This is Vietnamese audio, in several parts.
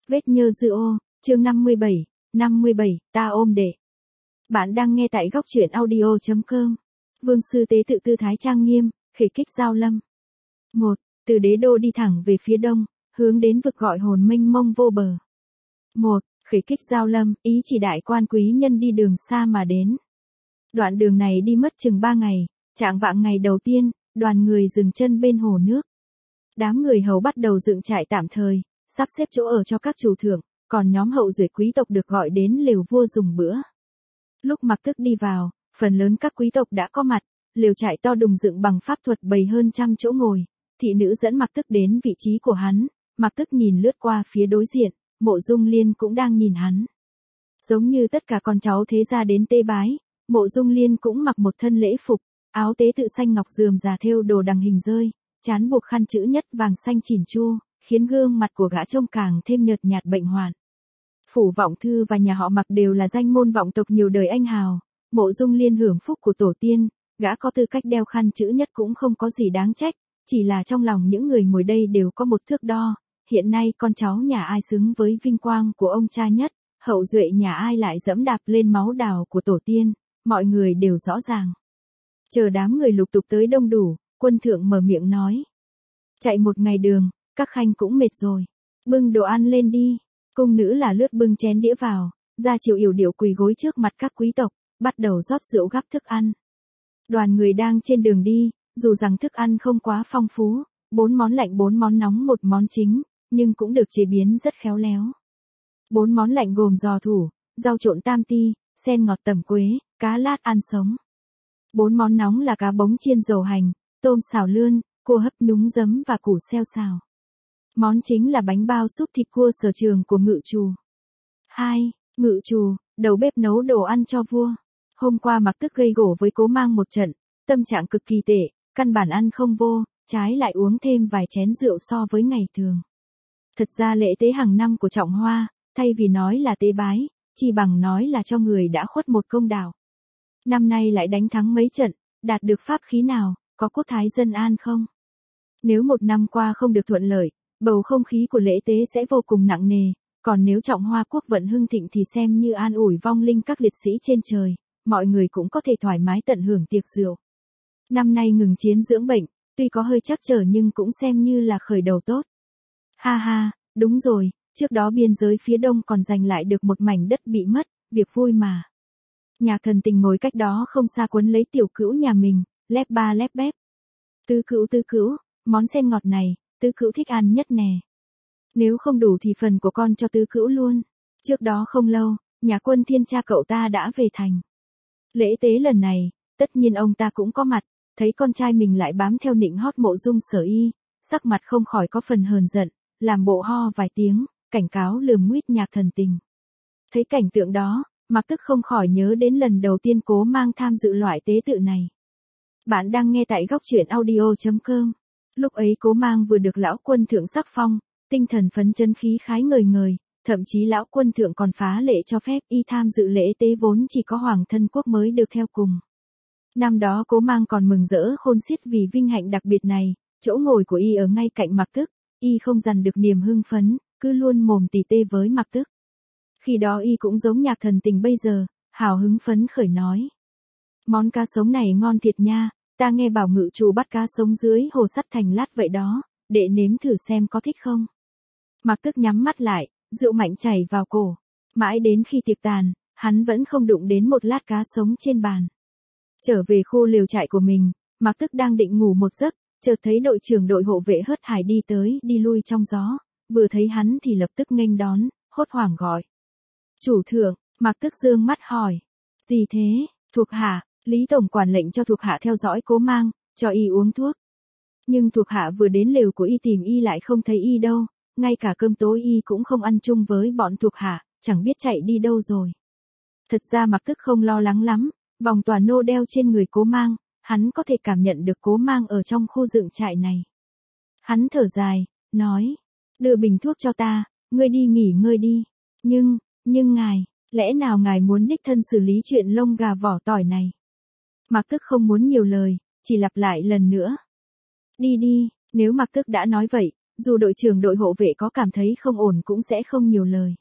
Vết nhơ dư ô, chương 57, ta ôm đệ. Bạn đang nghe tại góc truyện audio.com. Vương sư tế tự tư thái trang nghiêm, khể kích giao lâm. 1. Từ đế đô đi thẳng về phía đông, hướng đến vực gọi hồn mênh mông vô bờ. 1. Khể kích giao lâm, ý chỉ đại quan quý nhân đi đường xa mà đến. Đoạn đường này đi mất chừng 3 ngày, trạng vạng ngày đầu tiên, đoàn người dừng chân bên hồ nước. Đám người hầu bắt đầu dựng trại tạm thời, sắp xếp chỗ ở cho các chủ thượng, còn nhóm hậu duệ quý tộc được gọi đến lều vua dùng bữa. Lúc Mặc Tức đi vào, phần lớn các quý tộc đã có mặt, lều trại to đùng dựng bằng pháp thuật bày hơn 100 chỗ ngồi. Thị nữ dẫn Mặc Tức đến vị trí của hắn, Mặc Tức nhìn lướt qua phía đối diện, Mộ Dung Liên cũng đang nhìn hắn. Giống như tất cả con cháu thế gia đến tế bái, Mộ Dung Liên cũng mặc một thân lễ phục, áo tế tự xanh ngọc rườm rà thêu đồ đằng hình rơi, trán buộc khăn chữ nhất vàng xanh chỉn chu, khiến gương mặt của gã trông càng thêm nhợt nhạt bệnh hoạn. Phủ Vọng Thư và nhà họ Mặc đều là danh môn vọng tộc nhiều đời anh hào, Mộ Dung Liên hưởng phúc của tổ tiên, gã có tư cách đeo khăn chữ nhất cũng không có gì đáng trách, chỉ là trong lòng những người ngồi đây đều có một thước đo, hiện nay con cháu nhà ai xứng với vinh quang của ông cha nhất, hậu duệ nhà ai lại dẫm đạp lên máu đào của tổ tiên, mọi người đều rõ ràng. Chờ đám người lục tục tới đông đủ, quân thượng mở miệng nói. Chạy một ngày đường, các khanh cũng mệt rồi. Bưng đồ ăn lên đi. Cung nữ là lướt bưng chén đĩa vào, ra chiều yểu điệu quỳ gối trước mặt các quý tộc, bắt đầu rót rượu gắp thức ăn. Đoàn người đang trên đường đi, dù rằng thức ăn không quá phong phú, 4 món lạnh 4 món nóng 1 món chính, nhưng cũng được chế biến rất khéo léo. 4 món lạnh gồm giò thủ, rau trộn tam ti, sen ngọt tẩm quế, cá lát ăn sống. 4 món nóng là cá bống chiên dầu hành, tôm xào lươn, cua hấp nhúng giấm và củ xeo xào. Món chính là bánh bao súp thịt cua sở trường của ngự trù. 2. Ngự trù, đầu bếp nấu đồ ăn cho vua. Hôm qua Mặc Tức gây gổ với Cố Mang một trận, tâm trạng cực kỳ tệ, căn bản ăn không vô, trái lại uống thêm vài chén rượu so với ngày thường. Thật ra lễ tế hàng năm của Trọng Hoa, thay vì nói là tế bái, chỉ bằng nói là cho người đã khuất một công đạo. Năm nay lại đánh thắng mấy trận, đạt được pháp khí nào, có quốc thái dân an không? Nếu một năm qua không được thuận lợi, bầu không khí của lễ tế sẽ vô cùng nặng nề, còn nếu Trọng Hoa quốc vận hưng thịnh thì xem như an ủi vong linh các liệt sĩ trên trời, mọi người cũng có thể thoải mái tận hưởng tiệc rượu. Năm nay ngừng chiến dưỡng bệnh, tuy có hơi trắc trở nhưng cũng xem như là khởi đầu tốt. Ha ha, đúng rồi, trước đó biên giới phía đông còn giành lại được một mảnh đất bị mất, việc vui mà. Nhạc Thần Tình ngồi cách đó không xa quấn lấy tiểu cữu nhà mình, lép ba lép bép. Tứ cữu, món sen ngọt này, tứ cữu thích ăn nhất nè. Nếu không đủ thì phần của con cho tứ cữu luôn. Trước đó không lâu, nhà Quân Thiên cha cậu ta đã về thành. Lễ tế lần này, tất nhiên ông ta cũng có mặt, thấy con trai mình lại bám theo nịnh hót Mộ Dung Sở Y, sắc mặt không khỏi có phần hờn giận, làm bộ ho vài tiếng, cảnh cáo lườm nguýt Nhạc Thần Tình. Thấy cảnh tượng đó, Mặc Tức không khỏi nhớ đến lần đầu tiên Cố Mang tham dự loại tế tự này. Bạn đang nghe tại góc truyện audio.com. Lúc ấy Cố Mang vừa được lão quân thượng sắc phong, tinh thần phấn chấn khí khái ngời ngời, thậm chí lão quân thượng còn phá lệ cho phép y tham dự lễ tế vốn chỉ có hoàng thân quốc mới được theo cùng. Năm đó Cố Mang còn mừng rỡ khôn xiết vì vinh hạnh đặc biệt này, chỗ ngồi của y ở ngay cạnh Mặc Tức, y không dằn được niềm hưng phấn, cứ luôn mồm tỉ tê với Mặc Tức. Khi đó y cũng giống Nhạc Thần Tình bây giờ, hào hứng phấn khởi nói. Món cá sống này ngon thiệt nha, ta nghe bảo ngự trù bắt cá sống dưới hồ sắt thành lát vậy đó, đệ nếm thử xem có thích không. Mặc Tức nhắm mắt lại, rượu mạnh chảy vào cổ. Mãi đến khi tiệc tàn, hắn vẫn không đụng đến một lát cá sống trên bàn. Trở về khu lều trại của mình, Mặc Tức đang định ngủ một giấc, chợt thấy đội trưởng đội hộ vệ hớt hải đi tới đi lui trong gió, vừa thấy hắn thì lập tức nghênh đón, hốt hoảng gọi. Chủ thượng, Mặc Tức dương mắt hỏi. Gì thế, thuộc hạ? Lý tổng quản lệnh cho thuộc hạ theo dõi Cố Mang, cho y uống thuốc. Nhưng thuộc hạ vừa đến lều của y tìm y lại không thấy y đâu, ngay cả cơm tối y cũng không ăn chung với bọn thuộc hạ, chẳng biết chạy đi đâu rồi. Thật ra Mặc Tức không lo lắng lắm, vòng tòa nô đeo trên người Cố Mang, hắn có thể cảm nhận được Cố Mang ở trong khu dựng trại này. Hắn thở dài, nói, đưa bình thuốc cho ta, ngươi đi nghỉ ngơi đi. Nhưng ngài, lẽ nào ngài muốn đích thân xử lý chuyện lông gà vỏ tỏi này? Mặc Tức không muốn nhiều lời, chỉ lặp lại lần nữa. Đi đi, nếu Mặc Tức đã nói vậy, Dù đội trưởng đội hộ vệ có cảm thấy không ổn cũng sẽ không nhiều lời.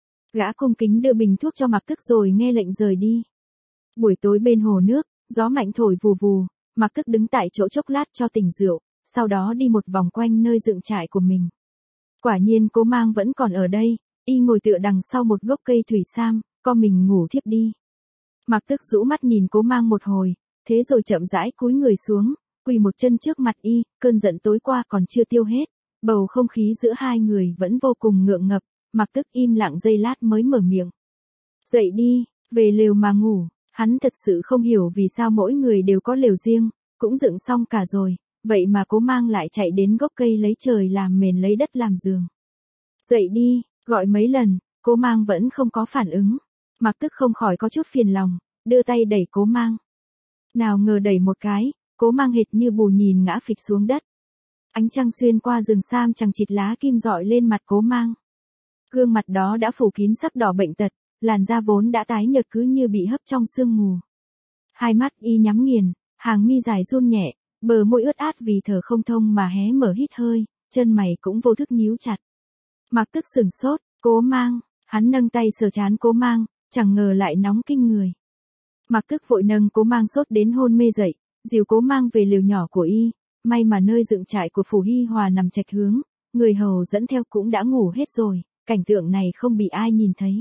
Gã cung kính đưa bình thuốc cho Mạc Tức rồi nghe lệnh rời đi. Buổi tối bên hồ nước, gió mạnh thổi vù vù, Mạc Tức đứng tại chỗ chốc lát cho tỉnh rượu, sau đó đi một vòng quanh nơi dựng trại của mình. Quả nhiên Cố Mang vẫn còn ở đây, y ngồi tựa đằng sau một gốc cây thủy sam, co mình ngủ thiếp đi. Mạc Tức rũ mắt nhìn Cố Mang một hồi, thế rồi chậm rãi cúi người xuống, quỳ một chân trước mặt y, cơn giận tối qua còn chưa tiêu hết, bầu không khí giữa hai người vẫn vô cùng ngượng ngập, Mạc Tức im lặng giây lát mới mở miệng. Dậy đi, về lều mà ngủ, hắn thật sự không hiểu vì sao mỗi người đều có lều riêng, cũng dựng xong cả rồi, vậy mà Cố Mang lại chạy đến gốc cây lấy trời làm mền lấy đất làm giường. Dậy đi, gọi mấy lần, Cố Mang vẫn không có phản ứng. Mạc Tức không khỏi có chút phiền lòng, đưa tay đẩy Cố Mang. Nào ngờ đẩy một cái, Cố Mang hệt như bù nhìn ngã phịch xuống đất. Ánh trăng xuyên qua rừng sam chằng chịt lá kim rọi lên mặt Cố Mang. Gương mặt đó đã phủ kín sắc đỏ bệnh tật, làn da vốn đã tái nhợt cứ như bị hấp trong sương mù. Hai mắt y nhắm nghiền, hàng mi dài run nhẹ, bờ môi ướt át vì thở không thông mà hé mở hít hơi, chân mày cũng vô thức nhíu chặt. Mạc Tức sửng sốt, Cố Mang, hắn nâng tay sờ trán Cố Mang, chẳng ngờ lại nóng kinh người. Mạc Tức vội nâng Cố Mang sốt đến hôn mê dậy, dìu Cố Mang về lều nhỏ của y, may mà nơi dựng trại của Phủ Hi Hòa nằm chạch hướng, người hầu dẫn theo cũng đã ngủ hết rồi, cảnh tượng này không bị ai nhìn thấy.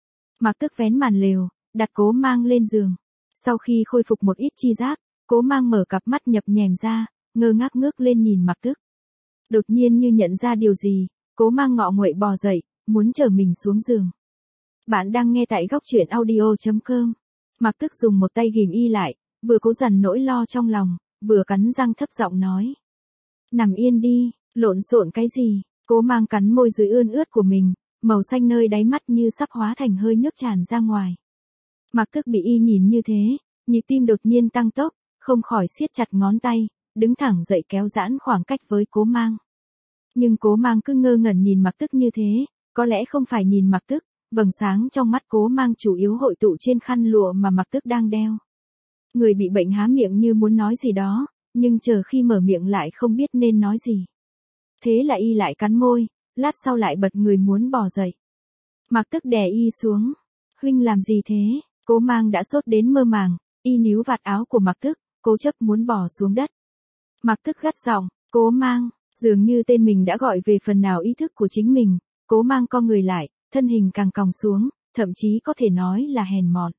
Mạc Tức vén màn lều, đặt Cố Mang lên giường. Sau khi khôi phục một ít chi giác, Cố Mang mở cặp mắt nhập nhèm ra, ngơ ngác ngước lên nhìn Mạc Tức. Đột nhiên như nhận ra điều gì, Cố Mang ngọ nguậy bò dậy, muốn chở mình xuống giường. Bạn đang nghe tại góc truyện audio.com. Mạc Tức dùng một tay ghìm y lại, vừa cố dằn nỗi lo trong lòng, vừa cắn răng thấp giọng nói. Nằm yên đi, lộn xộn cái gì? Cố Mang cắn môi dưới ươn ướt của mình, màu xanh nơi đáy mắt như sắp hóa thành hơi nước tràn ra ngoài. Mạc Tức bị y nhìn như thế, nhịp tim đột nhiên tăng tốc, không khỏi siết chặt ngón tay, đứng thẳng dậy kéo giãn khoảng cách với Cố Mang. Nhưng Cố Mang cứ ngơ ngẩn nhìn Mạc Tức như thế, có lẽ không phải nhìn Mạc Tức, vầng sáng trong mắt Cố Mang chủ yếu hội tụ trên khăn lụa mà Mạc Tức đang đeo. Người bị bệnh há miệng như muốn nói gì đó, nhưng chờ khi mở miệng lại không biết nên nói gì. Thế là y lại cắn môi, lát sau lại bật người muốn bò dậy. Mạc Tức đè y xuống. Huynh làm gì thế? Cố Mang đã sốt đến mơ màng, y níu vạt áo của Mạc Tức, cố chấp muốn bò xuống đất. Mạc Tức gắt giọng, Cố Mang, dường như tên mình đã gọi về phần nào ý thức của chính mình. Cố Mang co người lại, thân hình càng còng xuống, thậm chí có thể nói là hèn mọn.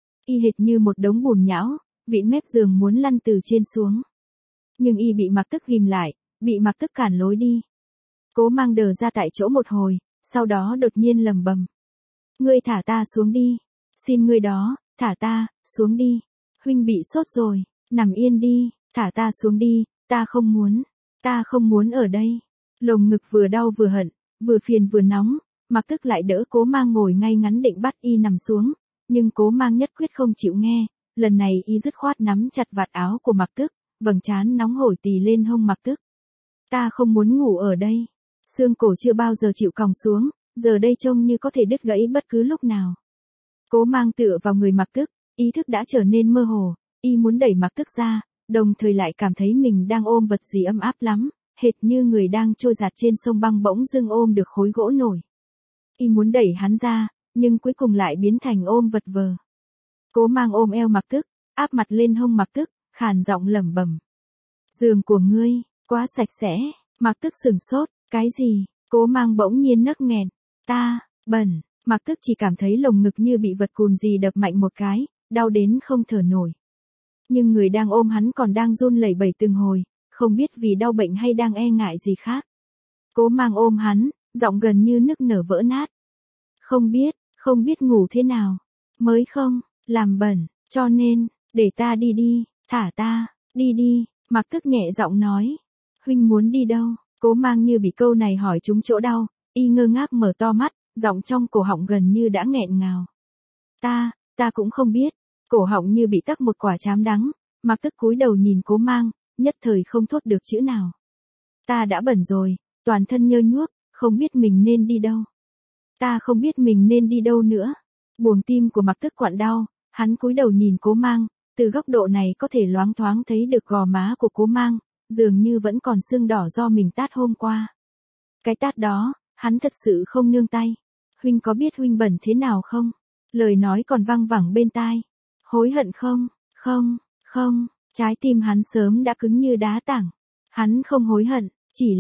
Y hệt như một đống bùn nhão, vịn mép giường muốn lăn từ trên xuống. Nhưng y bị Mạc Tức ghim lại, bị Mạc Tức cản lối đi. Cố Mang đờ ra tại chỗ một hồi, sau đó đột nhiên lầm bầm. Ngươi thả ta xuống đi. Xin ngươi đó, thả ta, xuống đi. Huynh bị sốt rồi, nằm yên đi, thả ta xuống đi, ta không muốn ở đây. Lồng ngực vừa đau vừa hận, vừa phiền vừa nóng, Mạc Tức lại đỡ Cố Mang ngồi ngay ngắn định bắt y nằm xuống, nhưng Cố Mang nhất quyết không chịu nghe, lần này y dứt khoát nắm chặt vạt áo của Mạc Tức, vầng trán nóng hổi tì lên hông Mạc Tức. Ta không muốn ngủ ở đây. Xương cổ chưa bao giờ chịu còng xuống, giờ đây trông như có thể đứt gãy bất cứ lúc nào. Cố Mang tựa vào người Mạc Tức, ý thức đã trở nên mơ hồ, y muốn đẩy Mạc Tức ra, đồng thời lại cảm thấy mình đang ôm vật gì ấm áp lắm, hệt như người đang trôi dạt trên sông băng bỗng dưng ôm được khối gỗ nổi. Y muốn đẩy hắn ra, nhưng cuối cùng lại biến thành ôm vật vờ. Cố Mang ôm eo Mạc Tức, áp mặt lên hông Mạc Tức, khàn giọng lẩm bẩm. Giường của ngươi, quá sạch sẽ. Mạc Tức sửng sốt, cái gì? Cố Mang bỗng nhiên nấc nghẹn. Ta, bẩn. Mạc Tức chỉ cảm thấy lồng ngực như bị vật cùn gì đập mạnh một cái, đau đến không thở nổi. Nhưng người đang ôm hắn còn đang run lẩy bẩy từng hồi, không biết vì đau bệnh hay đang e ngại gì khác. Cố Mang ôm hắn, giọng gần như nức nở vỡ nát. Không biết ngủ thế nào. Mới không, làm bẩn, cho nên, để ta đi đi, thả ta, đi đi, Mạc Tức nhẹ giọng nói. Huynh muốn đi đâu? Cố Mang như bị câu này hỏi trúng chỗ đau, y ngơ ngác mở to mắt, giọng trong cổ họng gần như đã nghẹn ngào. Ta cũng không biết, cổ họng như bị tắc một quả trám đắng, Mạc Tức cúi đầu nhìn Cố Mang, nhất thời không thốt được chữ nào. Ta đã bẩn rồi, toàn thân nhơ nhuốc, không biết mình nên đi đâu. Ta không biết mình nên đi đâu nữa. Buồng tim của Mạc Tức quặn đau, hắn cúi đầu nhìn Cố Mang, từ góc độ này có thể loáng thoáng thấy được gò má của Cố Mang, dường như vẫn còn sưng đỏ do mình tát hôm qua. Cái tát đó, hắn thật sự không nương tay. Huynh có biết huynh bẩn thế nào không? Lời nói còn văng vẳng bên tai. Hối hận không? Không, không, trái tim hắn sớm đã cứng như đá tảng. Hắn không hối hận,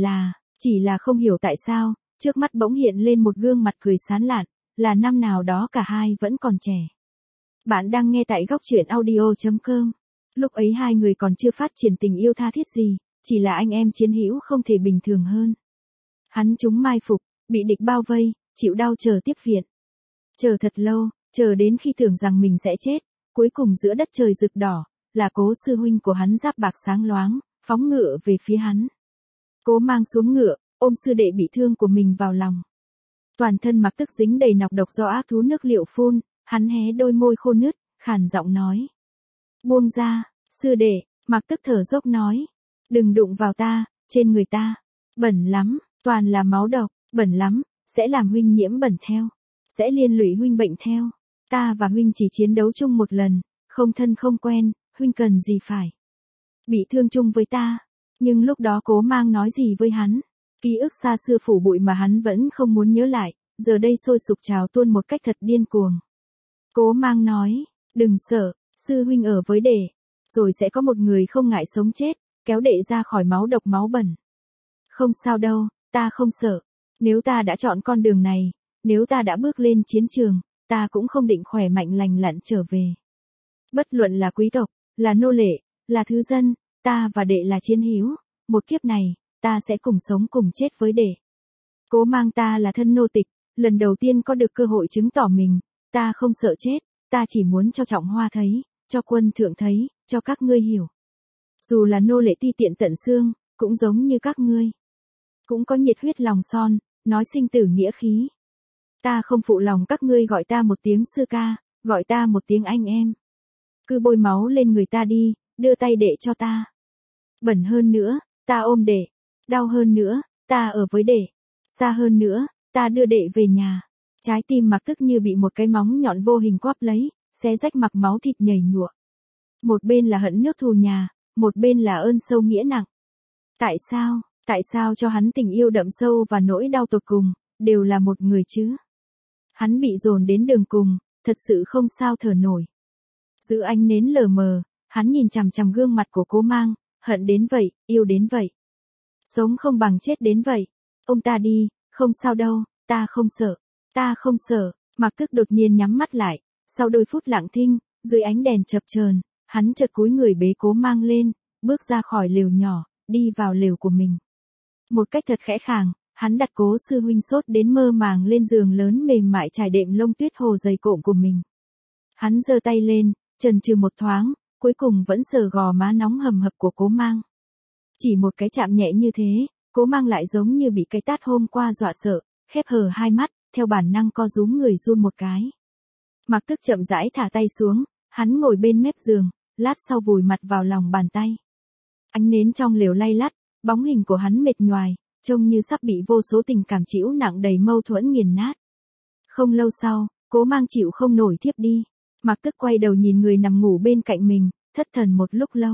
chỉ là không hiểu tại sao, trước mắt bỗng hiện lên một gương mặt cười sán lạn, là năm nào đó cả hai vẫn còn trẻ. Bạn đang nghe tại góc truyện audio.com. Lúc ấy hai người còn chưa phát triển tình yêu tha thiết gì, chỉ là anh em chiến hữu không thể bình thường hơn. Hắn trúng mai phục, bị địch bao vây, chịu đau chờ tiếp viện. Chờ thật lâu, chờ đến khi tưởng rằng mình sẽ chết, cuối cùng giữa đất trời rực đỏ, là Cố sư huynh của hắn giáp bạc sáng loáng, phóng ngựa về phía hắn. Cố Mang xuống ngựa, ôm sư đệ bị thương của mình vào lòng. Toàn thân Mặc Tức dính đầy nọc độc do ác thú nước liệu phun, hắn hé đôi môi khô nứt, khàn giọng nói. Buông ra, sư đệ, Mặc Tức thở dốc nói. Đừng đụng vào ta, trên người ta. Bẩn lắm, toàn là máu độc, bẩn lắm, sẽ làm huynh nhiễm bẩn theo. Sẽ liên lụy huynh bệnh theo. Ta và huynh chỉ chiến đấu chung một lần, không thân không quen, huynh cần gì phải bị thương chung với ta. Nhưng lúc đó Cố Mang nói gì với hắn? Ký ức xa xưa phủ bụi mà hắn vẫn không muốn nhớ lại, giờ đây sôi sục trào tuôn một cách thật điên cuồng. Cố Mang nói, đừng sợ, sư huynh ở với đệ, rồi sẽ có một người không ngại sống chết, kéo đệ ra khỏi máu độc máu bẩn. Không sao đâu, ta không sợ. Nếu ta đã chọn con đường này, nếu ta đã bước lên chiến trường, ta cũng không định khỏe mạnh lành lặn trở về. Bất luận là quý tộc, là nô lệ, là thứ dân, ta và đệ là chiến hữu, một kiếp này, ta sẽ cùng sống cùng chết với đệ. Cố Mang ta là thân nô tịch, lần đầu tiên có được cơ hội chứng tỏ mình, ta không sợ chết, ta chỉ muốn cho Trọng Hoa thấy, cho quân thượng thấy, cho các ngươi hiểu. Dù là nô lệ ti tiện tận xương, cũng giống như các ngươi. Cũng có nhiệt huyết lòng son, nói sinh tử nghĩa khí. Ta không phụ lòng các ngươi gọi ta một tiếng sư ca, gọi ta một tiếng anh em. Cứ bôi máu lên người ta đi, đưa tay đệ cho ta. Bẩn hơn nữa, ta ôm đệ. Đau hơn nữa, ta ở với đệ. Xa hơn nữa, ta đưa đệ về nhà. Trái tim Mặc Tức như bị một cái móng nhọn vô hình quắp lấy, xé rách mặc máu thịt nhầy nhụa. Một bên là hận nước thù nhà, một bên là ơn sâu nghĩa nặng. Tại sao cho hắn tình yêu đậm sâu và nỗi đau tột cùng, đều là một người chứ? Hắn bị dồn đến đường cùng, thật sự không sao thở nổi. Giữ ánh nến lờ mờ, hắn nhìn chằm chằm gương mặt của Cố Mang, hận đến vậy, yêu đến vậy. Sống không bằng chết đến vậy. Ông ta đi, không sao đâu, ta không sợ. Mặc Tức đột nhiên nhắm mắt lại, sau đôi phút lặng thinh, dưới ánh đèn chập chờn, hắn chợt cúi người bế Cố Mang lên, bước ra khỏi lều nhỏ, đi vào lều của mình. Một cách thật khẽ khàng, hắn đặt Cố sư huynh sốt đến mơ màng lên giường lớn mềm mại trải đệm lông tuyết hồ dày cộm của mình. Hắn giơ tay lên, chần chừ một thoáng, cuối cùng vẫn sờ gò má nóng hầm hập của Cố Mang. Chỉ một cái chạm nhẹ như thế, Cố Mang lại giống như bị cái tát hôm qua dọa sợ, khép hờ hai mắt, theo bản năng co rúm người run một cái. Mặc Tức chậm rãi thả tay xuống, hắn ngồi bên mép giường, lát sau vùi mặt vào lòng bàn tay. Ánh nến trong lều lay lắt, bóng hình của hắn mệt nhoài, trông như sắp bị vô số tình cảm trĩu nặng đầy mâu thuẫn nghiền nát. Không lâu sau, Cố Mang chịu không nổi thiếp đi. Mặc Tức quay đầu nhìn người nằm ngủ bên cạnh mình, thất thần một lúc lâu.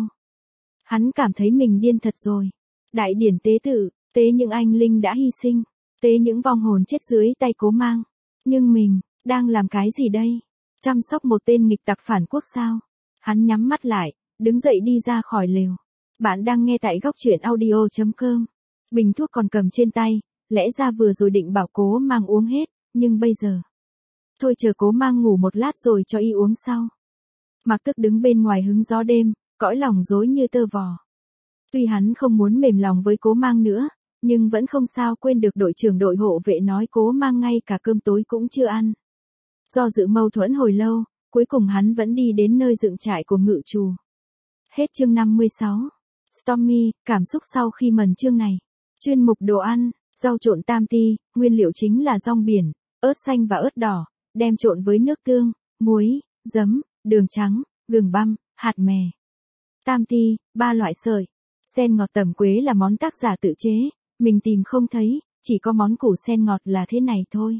Hắn cảm thấy mình điên thật rồi. Đại điển tế tự, tế những anh linh đã hy sinh, tế những vong hồn chết dưới tay Cố Mang. Nhưng mình, đang làm cái gì đây? Chăm sóc một tên nghịch tặc phản quốc sao? Hắn nhắm mắt lại, đứng dậy đi ra khỏi lều. Bạn đang nghe tại góc truyện audio.com. Bình thuốc còn cầm trên tay, lẽ ra vừa rồi định bảo Cố Mang uống hết, nhưng bây giờ. Thôi chờ Cố Mang ngủ một lát rồi cho y uống sau. Mặc Tức đứng bên ngoài hứng gió đêm, cõi lòng rối như tơ vò. Tuy hắn không muốn mềm lòng với Cố Mang nữa, nhưng vẫn không sao quên được đội trưởng đội hộ vệ nói Cố Mang ngay cả cơm tối cũng chưa ăn. Do dự mâu thuẫn hồi lâu, cuối cùng hắn vẫn đi đến nơi dựng trại của ngự trù. Hết chương 56. Stormy, cảm xúc sau khi mần chương này. Chuyên mục đồ ăn, rau trộn tam ti, nguyên liệu chính là rong biển, ớt xanh và ớt đỏ, đem trộn với nước tương, muối, giấm, đường trắng, gừng băm, hạt mè. Tam ti, 3 loại sợi. Sen ngọt tẩm quế là món tác giả tự chế, mình tìm không thấy, chỉ có món củ sen ngọt là thế này thôi.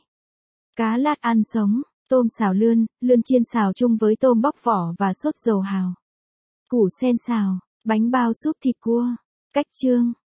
Cá lát ăn sống, tôm xào lươn, lươn chiên xào chung với tôm bóc vỏ và sốt dầu hào. Củ sen xào, bánh bao súp thịt cua. Cách chương.